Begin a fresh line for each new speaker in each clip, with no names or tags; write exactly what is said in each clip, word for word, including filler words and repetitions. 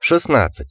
шестнадцать.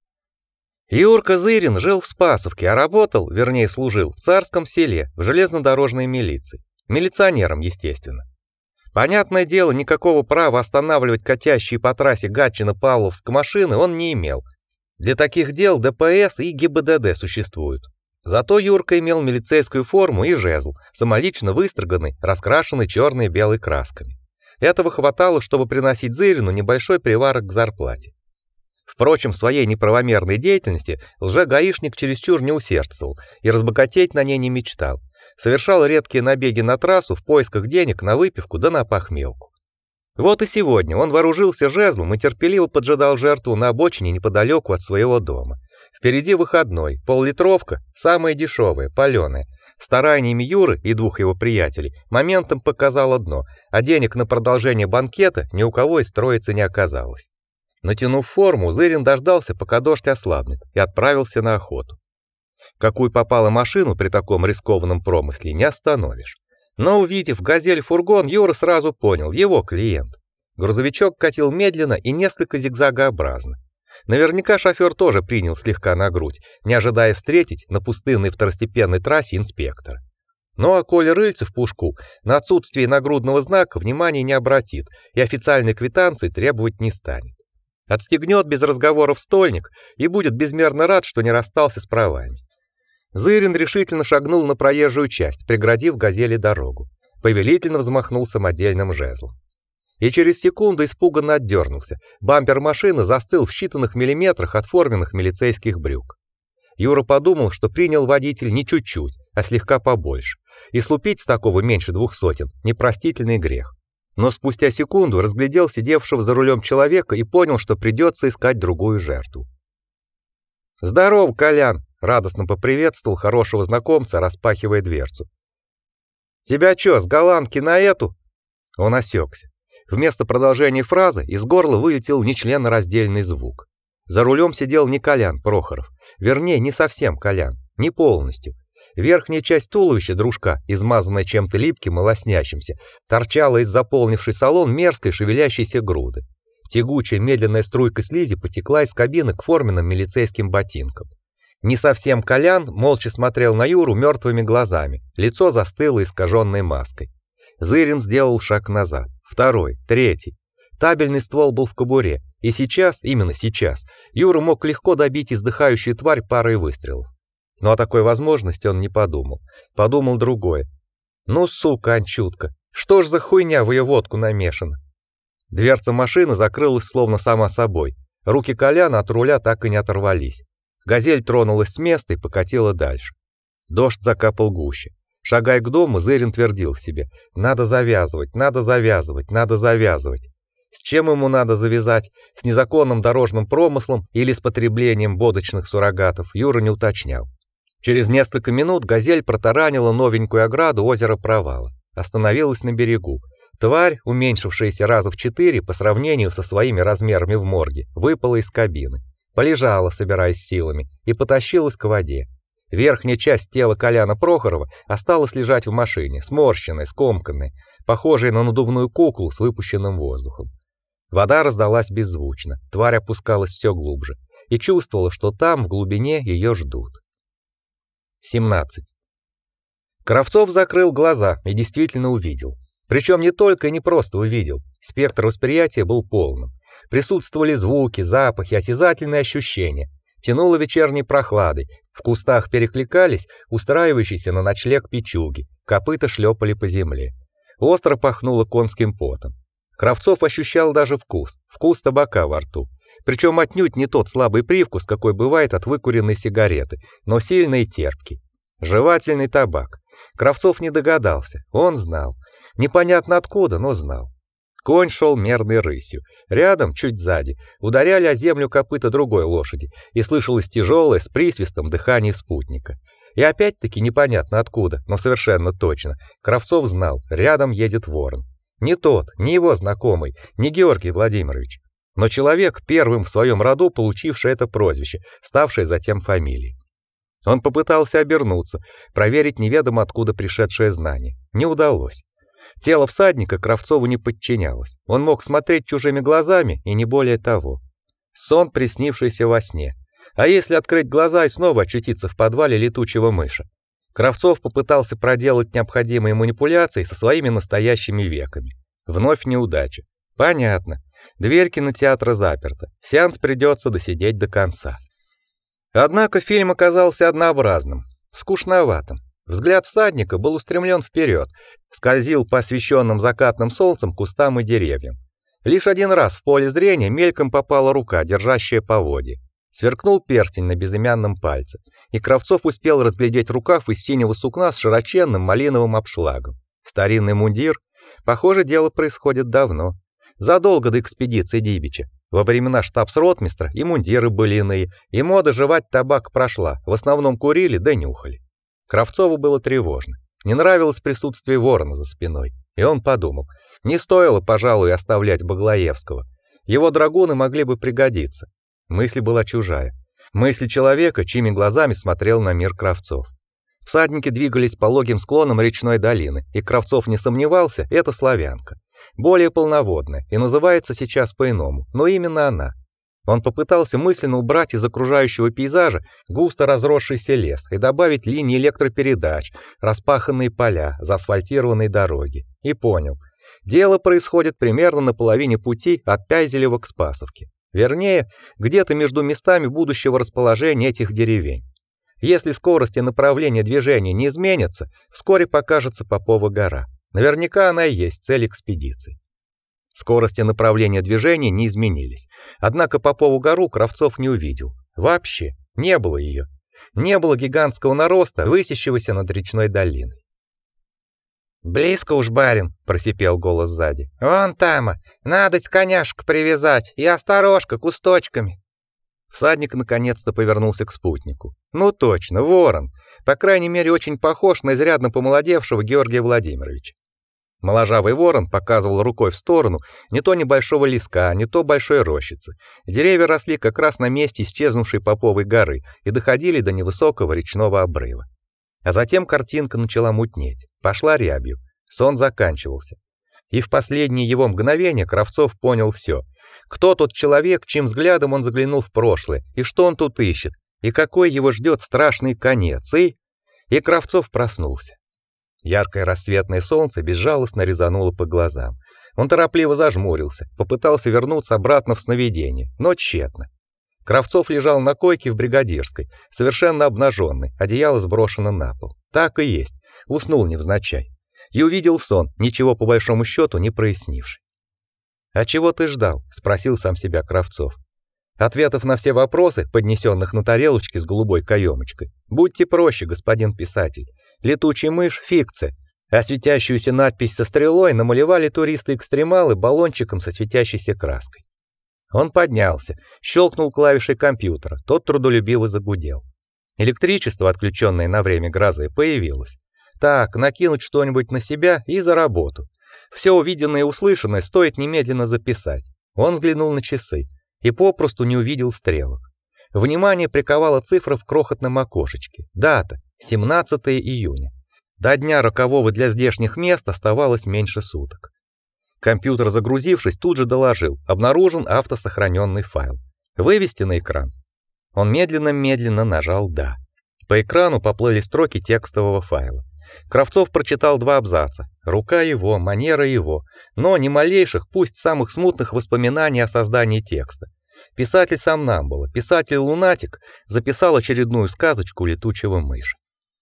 Юрка Зырин жил в Спасовке, а работал, вернее, служил в Царском селе, в железнодорожной милиции. Милиционером, естественно. Понятное дело, никакого права останавливать катящие по трассе Гатчино-Павловск машины он не имел. Для таких дел ДПС и ГИБДД существуют. Зато Юрка имел милицейскую форму и жезл, самолично выстроганный, раскрашенный черной и белой красками. Этого хватало, чтобы приносить Зырину небольшой приварок к зарплате. Впрочем, в своей неправомерной деятельности лже-гаишник чересчур не усердствовал и разбогатеть на ней не мечтал. Совершал редкие набеги на трассу в поисках денег на выпивку да на похмелку. Вот и сегодня он вооружился жезлом и терпеливо поджидал жертву на обочине неподалеку от своего дома. Впереди выходной, пол-литровка, самая дешевая, палёная. Стараниями Юры и двух его приятелей моментом показало дно, а денег на продолжение банкета ни у кого из троицы не оказалось. Натянув форму, Зырин дождался, пока дождь ослабнет, и отправился на охоту. Какую попало машину при таком рискованном промысле, не остановишь. Но увидев «Газель»-фургон, Юра сразу понял, его клиент. Грузовичок катил медленно и несколько зигзагообразно. Наверняка шофёр тоже принял слегка на грудь, не ожидая встретить на пустынной второстепенной трассе инспектора. Ну а Коля Рыльцев в пушку на отсутствие нагрудного знака внимания не обратит и официальной квитанции требовать не станет. Отстегнет без разговоров стольник и будет безмерно рад, что не расстался с правами. Зырин решительно шагнул на проезжую часть, преградив «Газели» дорогу. Повелительно взмахнул самодельным жезлом. И через секунду испуганно отдернулся. Бампер машины застыл в считанных миллиметрах от форменных милицейских брюк. Юра подумал, что принял водитель не чуть-чуть, а слегка побольше. И слупить с такого меньше двух сотен – непростительный грех. Но спустя секунду разглядел сидевшего за рулем человека и понял, что придется искать другую жертву. «Здорово, Колян!» — радостно поприветствовал хорошего знакомца, распахивая дверцу. «Тебя чё, с голландки на эту?» Он осекся. Вместо продолжения фразы из горла вылетел нечленораздельный звук. За рулем сидел не Колян Прохоров, вернее, не совсем Колян, не полностью. Верхняя часть туловища дружка, измазанная чем-то липким и лоснящимся, торчала из заполнившей салон мерзкой шевелящейся груды. Тягучая медленная струйка слизи потекла из кабины к форменным милицейским ботинкам. Не совсем Колян молча смотрел на Юру мертвыми глазами, лицо застыло искаженной маской. Зырин сделал шаг назад, второй, третий. Табельный ствол был в кобуре, и сейчас, именно сейчас, Юра мог легко добить издыхающую тварь парой выстрелов. Но о такой возможности он не подумал. Подумал другое. Ну, сука, Анчутка, что ж за хуйня в её водку намешана? Дверца машины закрылась словно сама собой. Руки Коляна от руля так и не оторвались. «Газель» тронулась с места и покатила дальше. Дождь закапал гуще. Шагая к дому, Зырин твердил себе: надо завязывать, надо завязывать, надо завязывать. С чем ему надо завязать? С незаконным дорожным промыслом или с потреблением водочных суррогатов, Юра не уточнял. Через несколько минут «Газель» протаранила новенькую ограду озера Провала. Остановилась на берегу. Тварь, уменьшившаяся раза в четыре по сравнению со своими размерами в морге, выпала из кабины. Полежала, собираясь силами, и потащилась к воде. Верхняя часть тела Коляна Прохорова осталась лежать в машине, сморщенная, скомканная, похожая на надувную куклу с выпущенным воздухом. Вода раздалась беззвучно, тварь опускалась все глубже и чувствовала, что там, в глубине, ее ждут. семнадцать. Кравцов закрыл глаза и действительно увидел. Причем не только и не просто увидел, спектр восприятия был полным. Присутствовали звуки, запахи, осязательные ощущения. Тянуло вечерней прохладой, в кустах перекликались устраивающиеся на ночлег печуги, копыта шлепали по земле. Остро пахнуло конским потом. Кравцов ощущал даже вкус, вкус табака во рту. Причем отнюдь не тот слабый привкус, какой бывает от выкуренной сигареты, но сильный и терпкий. Жевательный табак. Кравцов не догадался, он знал. Непонятно откуда, но знал. Конь шел мерной рысью. Рядом, чуть сзади, ударяли о землю копыта другой лошади, и слышалось тяжелое с присвистом дыхание спутника. И опять-таки непонятно откуда, но совершенно точно. Кравцов знал, рядом едет ворон. Не тот, не его знакомый, не Георгий Владимирович, но человек, первым в своем роду получивший это прозвище, ставшее затем фамилией. Он попытался обернуться, проверить неведомо откуда пришедшее знание. Не удалось. Тело всадника Кравцову не подчинялось. Он мог смотреть чужими глазами и не более того. Сон, приснившийся во сне. А если открыть глаза и снова очутиться в подвале летучего мыша? Кравцов попытался проделать необходимые манипуляции со своими настоящими веками. Вновь неудача. Понятно. Дверь кинотеатра заперта. Сеанс придется досидеть до конца. Однако фильм оказался однообразным, скучноватым. Взгляд всадника был устремлен вперед, скользил по освещенным закатным солнцем кустам и деревьям. Лишь один раз в поле зрения мельком попала рука, держащая поводья. Сверкнул перстень на безымянном пальце, и Кравцов успел разглядеть рукав из синего сукна с широченным малиновым обшлагом. Старинный мундир. Похоже, дело происходит давно, задолго до экспедиции Дибича. Во времена штабс-ротмистра и мундиры были иные, и мода жевать табак прошла, в основном курили да нюхали. Кравцову было тревожно. Не нравилось присутствие ворона за спиной, и он подумал, не стоило, пожалуй, оставлять Баглаевского. Его драгуны могли бы пригодиться. Мысль была чужая. Мысль человека, чьими глазами смотрел на мир Кравцов. Всадники двигались по пологим склонам речной долины, и Кравцов не сомневался, это славянка. Более полноводная, и называется сейчас по-иному, но именно она. Он попытался мысленно убрать из окружающего пейзажа густо разросшийся лес и добавить линии электропередач, распаханные поля, заасфальтированные дороги. И понял. Дело происходит примерно на половине пути от Пязелева к Спасовке. Вернее, где-то между местами будущего расположения этих деревень. Если скорость и направление движения не изменятся, вскоре покажется Попова гора. Наверняка она и есть цель экспедиции. Скорость и направление движения не изменились. Однако Попову гору Кравцов не увидел. Вообще не было ее. Не было гигантского нароста, высящегося над речной долиной. «Близко уж, барин», — просипел голос сзади. «Вон тама, надоть коняшек привязать, и осторожка, кусточками». Всадник наконец-то повернулся к спутнику. Ну точно, ворон. По крайней мере, очень похож на изрядно помолодевшего Георгия Владимировича. Моложавый ворон показывал рукой в сторону не то небольшого леска, не то большой рощицы. Деревья росли как раз на месте исчезнувшей Поповой горы и доходили до невысокого речного обрыва. А затем картинка начала мутнеть, пошла рябью, сон заканчивался. И в последние его мгновения Кравцов понял все. Кто тот человек, чьим взглядом он заглянул в прошлое, и что он тут ищет, и какой его ждет страшный конец, и... И Кравцов проснулся. Яркое рассветное солнце безжалостно резануло по глазам. Он торопливо зажмурился, попытался вернуться обратно в сновидение, но тщетно. Кравцов лежал на койке в бригадирской, совершенно обнаженный, одеяло сброшено на пол. Так и есть, уснул невзначай. И увидел сон, ничего по большому счету не прояснивший. «А чего ты ждал?» — спросил сам себя Кравцов. Ответов на все вопросы, поднесенных на тарелочке с голубой каемочкой. Будьте проще, господин писатель. Летучий мышь — фикция, а светящуюся надпись со стрелой намалевали туристы-экстремалы баллончиком со светящейся краской. Он поднялся, щелкнул клавишей компьютера, тот трудолюбиво загудел. Электричество, отключенное на время грозы, появилось. Так, накинуть что-нибудь на себя и за работу. Все увиденное и услышанное стоит немедленно записать. Он взглянул на часы и попросту не увидел стрелок. Внимание приковала цифра в крохотном окошечке. Дата — семнадцатое июня. До дня рокового для здешних мест оставалось меньше суток. Компьютер, загрузившись, тут же доложил: обнаружен автосохраненный файл. Вывести на экран. Он медленно-медленно нажал «Да». По экрану поплыли строки текстового файла. Кравцов прочитал два абзаца. Рука его, манера его, но ни малейших, пусть самых смутных воспоминаний о создании текста. Писатель сомнамбула, писатель-лунатик записал очередную сказочку летучего мыши.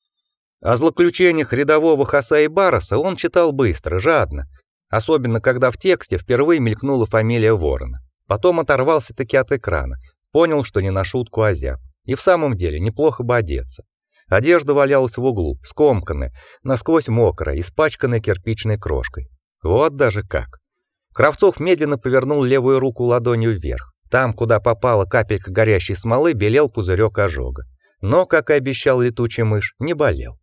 О злоключениях рядового Хасаи Бароса он читал быстро, жадно, особенно когда в тексте впервые мелькнула фамилия Ворона. Потом оторвался-таки от экрана, понял, что не на шутку озяб. И в самом деле неплохо бы одеться. Одежда валялась в углу, скомканная, насквозь мокрая, испачканная кирпичной крошкой. Вот даже как. Кравцов медленно повернул левую руку ладонью вверх. Там, куда попала капелька горящей смолы, белел пузырек ожога. Но, как и обещал летучий мышь, не болел.